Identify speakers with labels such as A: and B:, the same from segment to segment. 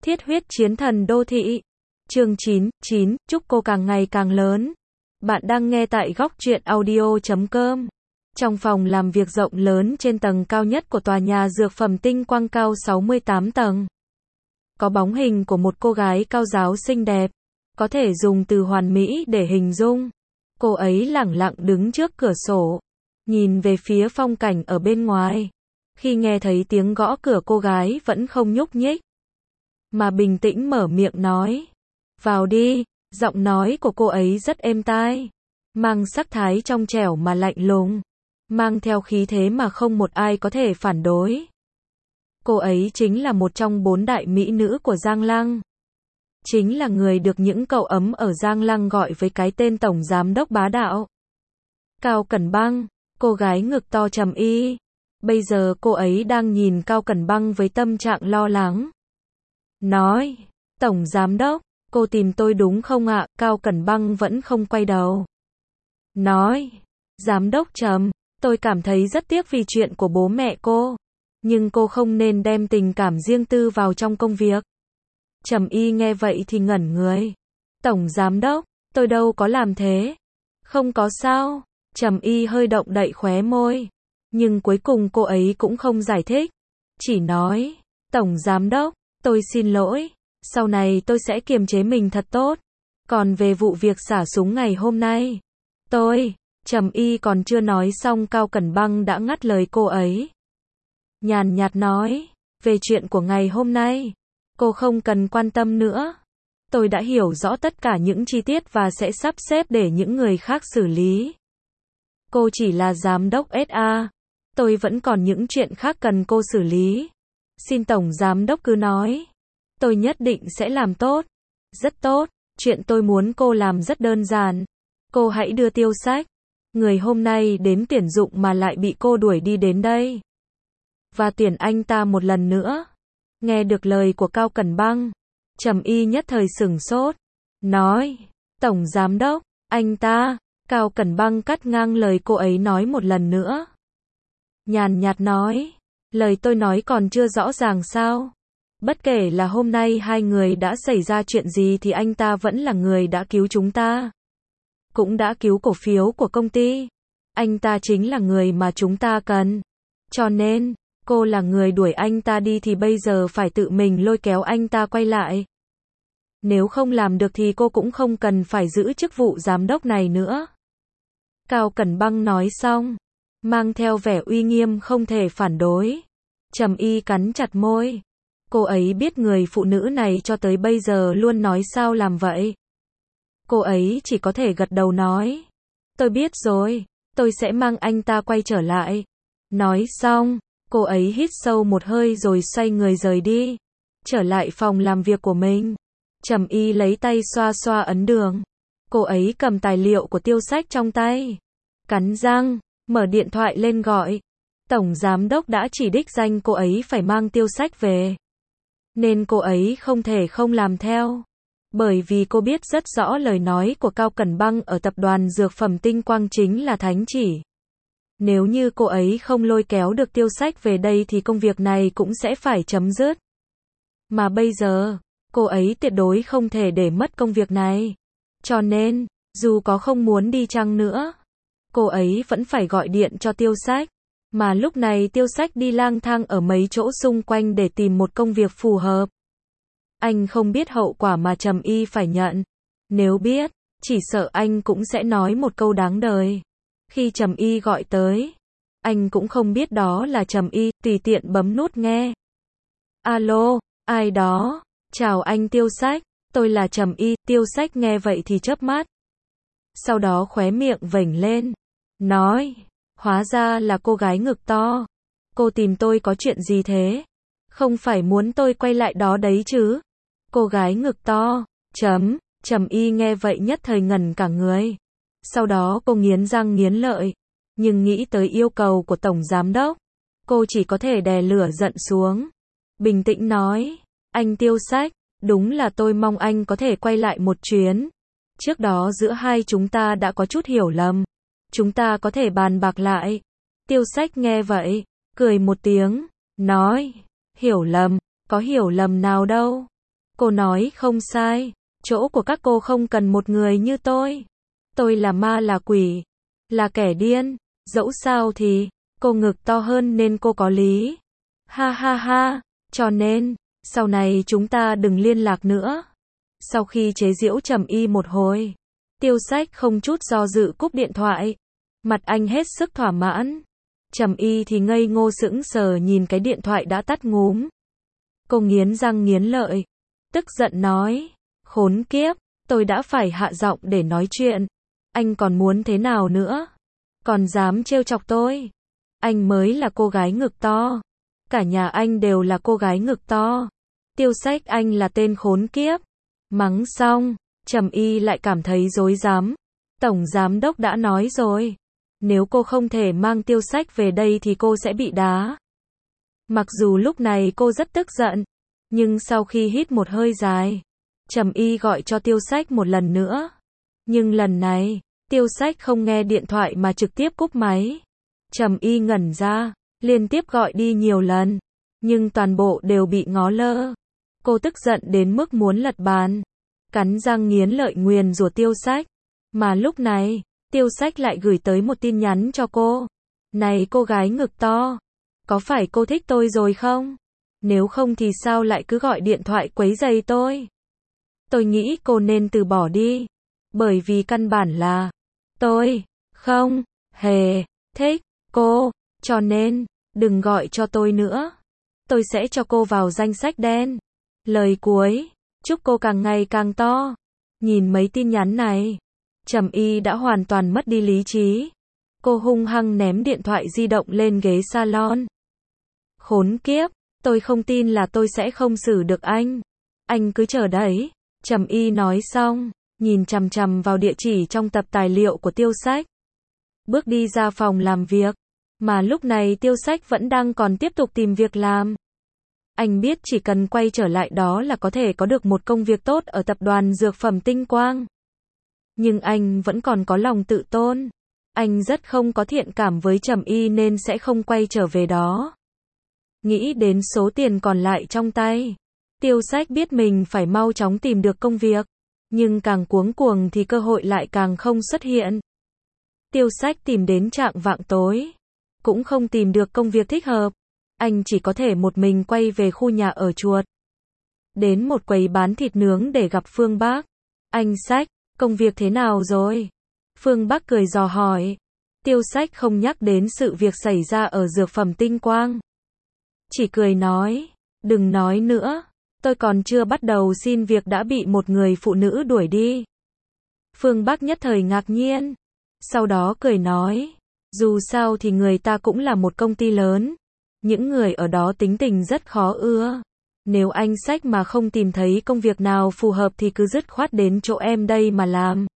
A: Thiết huyết chiến thần đô thị. Chương 9, chúc cô càng ngày càng lớn. Bạn đang nghe tại góc truyện audio.com. Trong phòng làm việc rộng lớn trên tầng cao nhất của tòa nhà dược phẩm Tinh Quang cao 68 tầng. Có bóng hình của một cô gái cao ráo xinh đẹp. Có thể dùng từ hoàn mỹ để hình dung. Cô ấy lẳng lặng đứng trước cửa sổ. Nhìn về phía phong cảnh ở bên ngoài. Khi nghe thấy tiếng gõ cửa, cô gái vẫn không nhúc nhích, mà bình tĩnh mở miệng nói. Vào đi. Giọng nói của cô ấy rất êm tai. Mang sắc thái trong trẻo mà lạnh lùng. Mang theo khí thế mà không một ai có thể phản đối. Cô ấy chính là một trong 4 đại mỹ nữ của Giang Lăng. Chính là người được những cậu ấm ở Giang Lăng gọi với cái tên tổng giám đốc bá đạo. Cao Cẩn Băng, cô gái ngực to Trầm Y. Bây giờ cô ấy đang nhìn Cao Cẩn Băng với tâm trạng lo lắng. Nói, tổng giám đốc, cô tìm tôi đúng không ạ? Cao Cẩn Băng vẫn không quay đầu. Nói, giám đốc Trầm, tôi cảm thấy rất tiếc vì chuyện của bố mẹ cô. Nhưng cô không nên đem tình cảm riêng tư vào trong công việc. Trầm Y nghe vậy thì ngẩn người. Tổng giám đốc, tôi đâu có làm thế. Không có sao. Trầm Y hơi động đậy khóe môi. Nhưng cuối cùng cô ấy cũng không giải thích. Chỉ nói, tổng giám đốc, tôi xin lỗi. Sau này tôi sẽ kiềm chế mình thật tốt. Còn về vụ việc xả súng ngày hôm nay, Trầm Y còn chưa nói xong, Cao Cẩn Băng đã ngắt lời cô ấy. Nhàn nhạt nói, về chuyện của ngày hôm nay, cô không cần quan tâm nữa. Tôi đã hiểu rõ tất cả những chi tiết và sẽ sắp xếp để những người khác xử lý. Cô chỉ là giám đốc SA. Tôi vẫn còn những chuyện khác cần cô xử lý. Xin tổng giám đốc cứ nói. Tôi nhất định sẽ làm tốt. Rất tốt. Chuyện tôi muốn cô làm rất đơn giản. Cô hãy đưa Tiêu Sách, người hôm nay đến tuyển dụng mà lại bị cô đuổi đi, đến đây. Và tuyển anh ta một lần nữa. Nghe được lời của Cao Cẩn Băng, Trầm Y nhất thời sửng sốt. Nói, tổng giám đốc, anh ta. Cao Cẩn Băng cắt ngang lời cô ấy nói một lần nữa. Nhàn nhạt nói, lời tôi nói còn chưa rõ ràng sao? Bất kể là hôm nay hai người đã xảy ra chuyện gì thì anh ta vẫn là người đã cứu chúng ta. Cũng đã cứu cổ phiếu của công ty. Anh ta chính là người mà chúng ta cần. Cho nên, cô là người đuổi anh ta đi thì bây giờ phải tự mình lôi kéo anh ta quay lại. Nếu không làm được thì cô cũng không cần phải giữ chức vụ giám đốc này nữa. Cao Cẩn Băng nói xong, mang theo vẻ uy nghiêm không thể phản đối. Trầm Y cắn chặt môi. Cô ấy biết người phụ nữ này cho tới bây giờ luôn nói sao làm vậy. Cô ấy chỉ có thể gật đầu nói. Tôi biết rồi, tôi sẽ mang anh ta quay trở lại. Nói xong, cô ấy hít sâu một hơi rồi xoay người rời đi. Trở lại phòng làm việc của mình. Trầm Y lấy tay xoa xoa ấn đường. Cô ấy cầm tài liệu của Tiêu Sách trong tay. Cắn răng, mở điện thoại lên gọi. Tổng giám đốc đã chỉ đích danh cô ấy phải mang Tiêu Sách về. Nên cô ấy không thể không làm theo. Bởi vì cô biết rất rõ lời nói của Cao Cẩn Băng ở tập đoàn dược phẩm Tinh Quang chính là thánh chỉ. Nếu như cô ấy không lôi kéo được Tiêu Sách về đây thì công việc này cũng sẽ phải chấm dứt. Mà bây giờ, cô ấy tuyệt đối không thể để mất công việc này. Cho nên, dù có không muốn đi chăng nữa, cô ấy vẫn phải gọi điện cho Tiêu Sách. Mà lúc này Tiêu Sách đi lang thang ở mấy chỗ xung quanh để tìm một công việc phù hợp. Anh không biết hậu quả mà Trầm Y phải nhận. Nếu biết, chỉ sợ anh cũng sẽ nói một câu đáng đời. Khi Trầm Y gọi tới, anh cũng không biết đó là Trầm Y, tùy tiện bấm nút nghe. Alo, ai đó? Chào anh Tiêu Sách, tôi là Trầm Y. Tiêu Sách nghe vậy thì chớp mắt. Sau đó khóe miệng vểnh lên. Nói, hóa ra là cô gái ngực to. Cô tìm tôi có chuyện gì thế? Không phải muốn tôi quay lại đó đấy chứ? Cô gái ngực to. Trầm Y nghe vậy nhất thời ngẩn cả người. Sau đó cô nghiến răng nghiến lợi. Nhưng nghĩ tới yêu cầu của tổng giám đốc, cô chỉ có thể đè lửa giận xuống. Bình tĩnh nói, anh Tiêu Sách, đúng là tôi mong anh có thể quay lại một chuyến. Trước đó giữa hai chúng ta đã có chút hiểu lầm. Chúng ta có thể bàn bạc lại. Tiêu Sách nghe vậy, cười một tiếng, nói, hiểu lầm, có hiểu lầm nào đâu. Cô nói không sai, chỗ của các cô không cần một người như tôi. Tôi là ma là quỷ, là kẻ điên, dẫu sao thì, cô ngực to hơn nên cô có lý. Ha ha ha, cho nên, sau này chúng ta đừng liên lạc nữa. Sau khi chế giễu Trầm Y một hồi, Tiêu Sách không chút do dự cúp điện thoại. Mặt anh hết sức thỏa mãn. Trầm Y thì ngây ngô sững sờ nhìn cái điện thoại đã tắt ngúm. Cô nghiến răng nghiến lợi, tức giận nói, khốn kiếp, tôi đã phải hạ giọng để nói chuyện. Anh còn muốn thế nào nữa? Còn dám trêu chọc tôi? Anh mới là cô gái ngực to. Cả nhà anh đều là cô gái ngực to. Tiêu Sách anh là tên khốn kiếp. Mắng xong, Trầm Y lại cảm thấy rối rắm. Tổng giám đốc đã nói rồi, nếu cô không thể mang Tiêu Sách về đây thì cô sẽ bị đá. Mặc dù lúc này cô rất tức giận, nhưng sau khi hít một hơi dài, Trầm Y gọi cho Tiêu Sách một lần nữa. Nhưng lần này, Tiêu Sách không nghe điện thoại mà trực tiếp cúp máy. Trầm Y ngẩn ra, liên tiếp gọi đi nhiều lần, nhưng toàn bộ đều bị ngó lơ. Cô tức giận đến mức muốn lật bàn, cắn răng nghiến lợi nguyền rủa Tiêu Sách. Mà lúc này, Tiêu Sách lại gửi tới một tin nhắn cho cô. Này cô gái ngực to, có phải cô thích tôi rồi không? Nếu không thì sao lại cứ gọi điện thoại quấy rầy tôi? Tôi nghĩ cô nên từ bỏ đi, bởi vì căn bản là tôi không hề thích cô, cho nên đừng gọi cho tôi nữa. Tôi sẽ cho cô vào danh sách đen. Lời cuối, chúc cô càng ngày càng to. Nhìn mấy tin nhắn này, Trầm Y đã hoàn toàn mất đi lý trí. Cô hung hăng ném điện thoại di động lên ghế salon. Khốn kiếp, tôi không tin là tôi sẽ không xử được anh. Anh cứ chờ đấy. Trầm Y nói xong, nhìn chằm chằm vào địa chỉ trong tập tài liệu của Tiêu Sách. Bước đi ra phòng làm việc, mà lúc này Tiêu Sách vẫn đang còn tiếp tục tìm việc làm. Anh biết chỉ cần quay trở lại đó là có thể có được một công việc tốt ở tập đoàn dược phẩm Tinh Quang. Nhưng anh vẫn còn có lòng tự tôn. Anh rất không có thiện cảm với Trầm Y nên sẽ không quay trở về đó. Nghĩ đến số tiền còn lại trong tay, Tiêu Sách biết mình phải mau chóng tìm được công việc. Nhưng càng cuống cuồng thì cơ hội lại càng không xuất hiện. Tiêu Sách tìm đến chạng vạng tối, cũng không tìm được công việc thích hợp. Anh chỉ có thể một mình quay về khu nhà ở chuột. Đến một quầy bán thịt nướng để gặp Phương Bác. Anh Sách, công việc thế nào rồi? Phương Bác cười dò hỏi. Tiêu Sách không nhắc đến sự việc xảy ra ở dược phẩm Tinh Quang. Chỉ cười nói, đừng nói nữa. Tôi còn chưa bắt đầu xin việc đã bị một người phụ nữ đuổi đi. Phương Bác nhất thời ngạc nhiên. Sau đó cười nói, dù sao thì người ta cũng là một công ty lớn. Những người ở đó tính tình rất khó ưa. Nếu anh Sách mà không tìm thấy công việc nào phù hợp thì cứ dứt khoát đến chỗ em đây mà làm.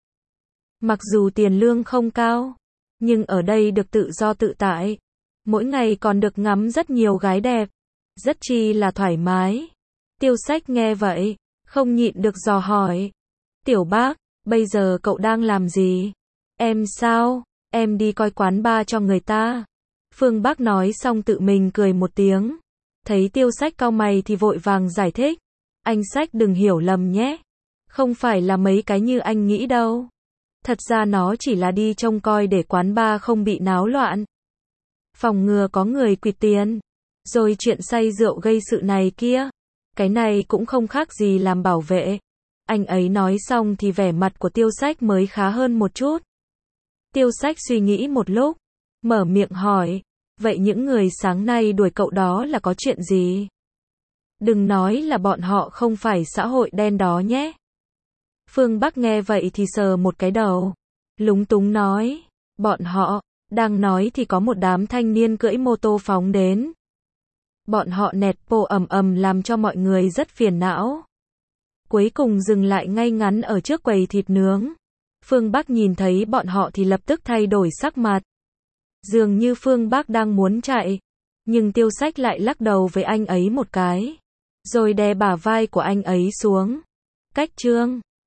A: Mặc dù tiền lương không cao, nhưng ở đây được tự do tự tại. Mỗi ngày còn được ngắm rất nhiều gái đẹp. Rất chi là thoải mái. Tiêu Sách nghe vậy, không nhịn được dò hỏi. Tiểu Bác, bây giờ cậu đang làm gì? Em sao? Em đi coi quán bar cho người ta. Phương Bác nói xong tự mình cười một tiếng. Thấy Tiêu Sách cau mày thì vội vàng giải thích. Anh Sách đừng hiểu lầm nhé. Không phải là mấy cái như anh nghĩ đâu. Thật ra nó chỉ là đi trông coi để quán bar không bị náo loạn. Phòng ngừa có người quỵt tiền. Rồi chuyện say rượu gây sự này kia. Cái này cũng không khác gì làm bảo vệ. Anh ấy nói xong thì vẻ mặt của Tiêu Sách mới khá hơn một chút. Tiêu Sách suy nghĩ một lúc, mở miệng hỏi, vậy những người sáng nay đuổi cậu đó là có chuyện gì? Đừng nói là bọn họ không phải xã hội đen đó nhé. Phương Bắc nghe vậy thì sờ một cái đầu, lúng túng nói, bọn họ, đang nói thì có một đám thanh niên cưỡi mô tô phóng đến. Bọn họ nẹt bô ầm ầm làm cho mọi người rất phiền não. Cuối cùng dừng lại ngay ngắn ở trước quầy thịt nướng. Phương Bắc nhìn thấy bọn họ thì lập tức thay đổi sắc mặt. Dường như Phương Bắc đang muốn chạy, nhưng Tiêu Sách lại lắc đầu với anh ấy một cái, rồi đè bả vai của anh ấy xuống. Cách Trương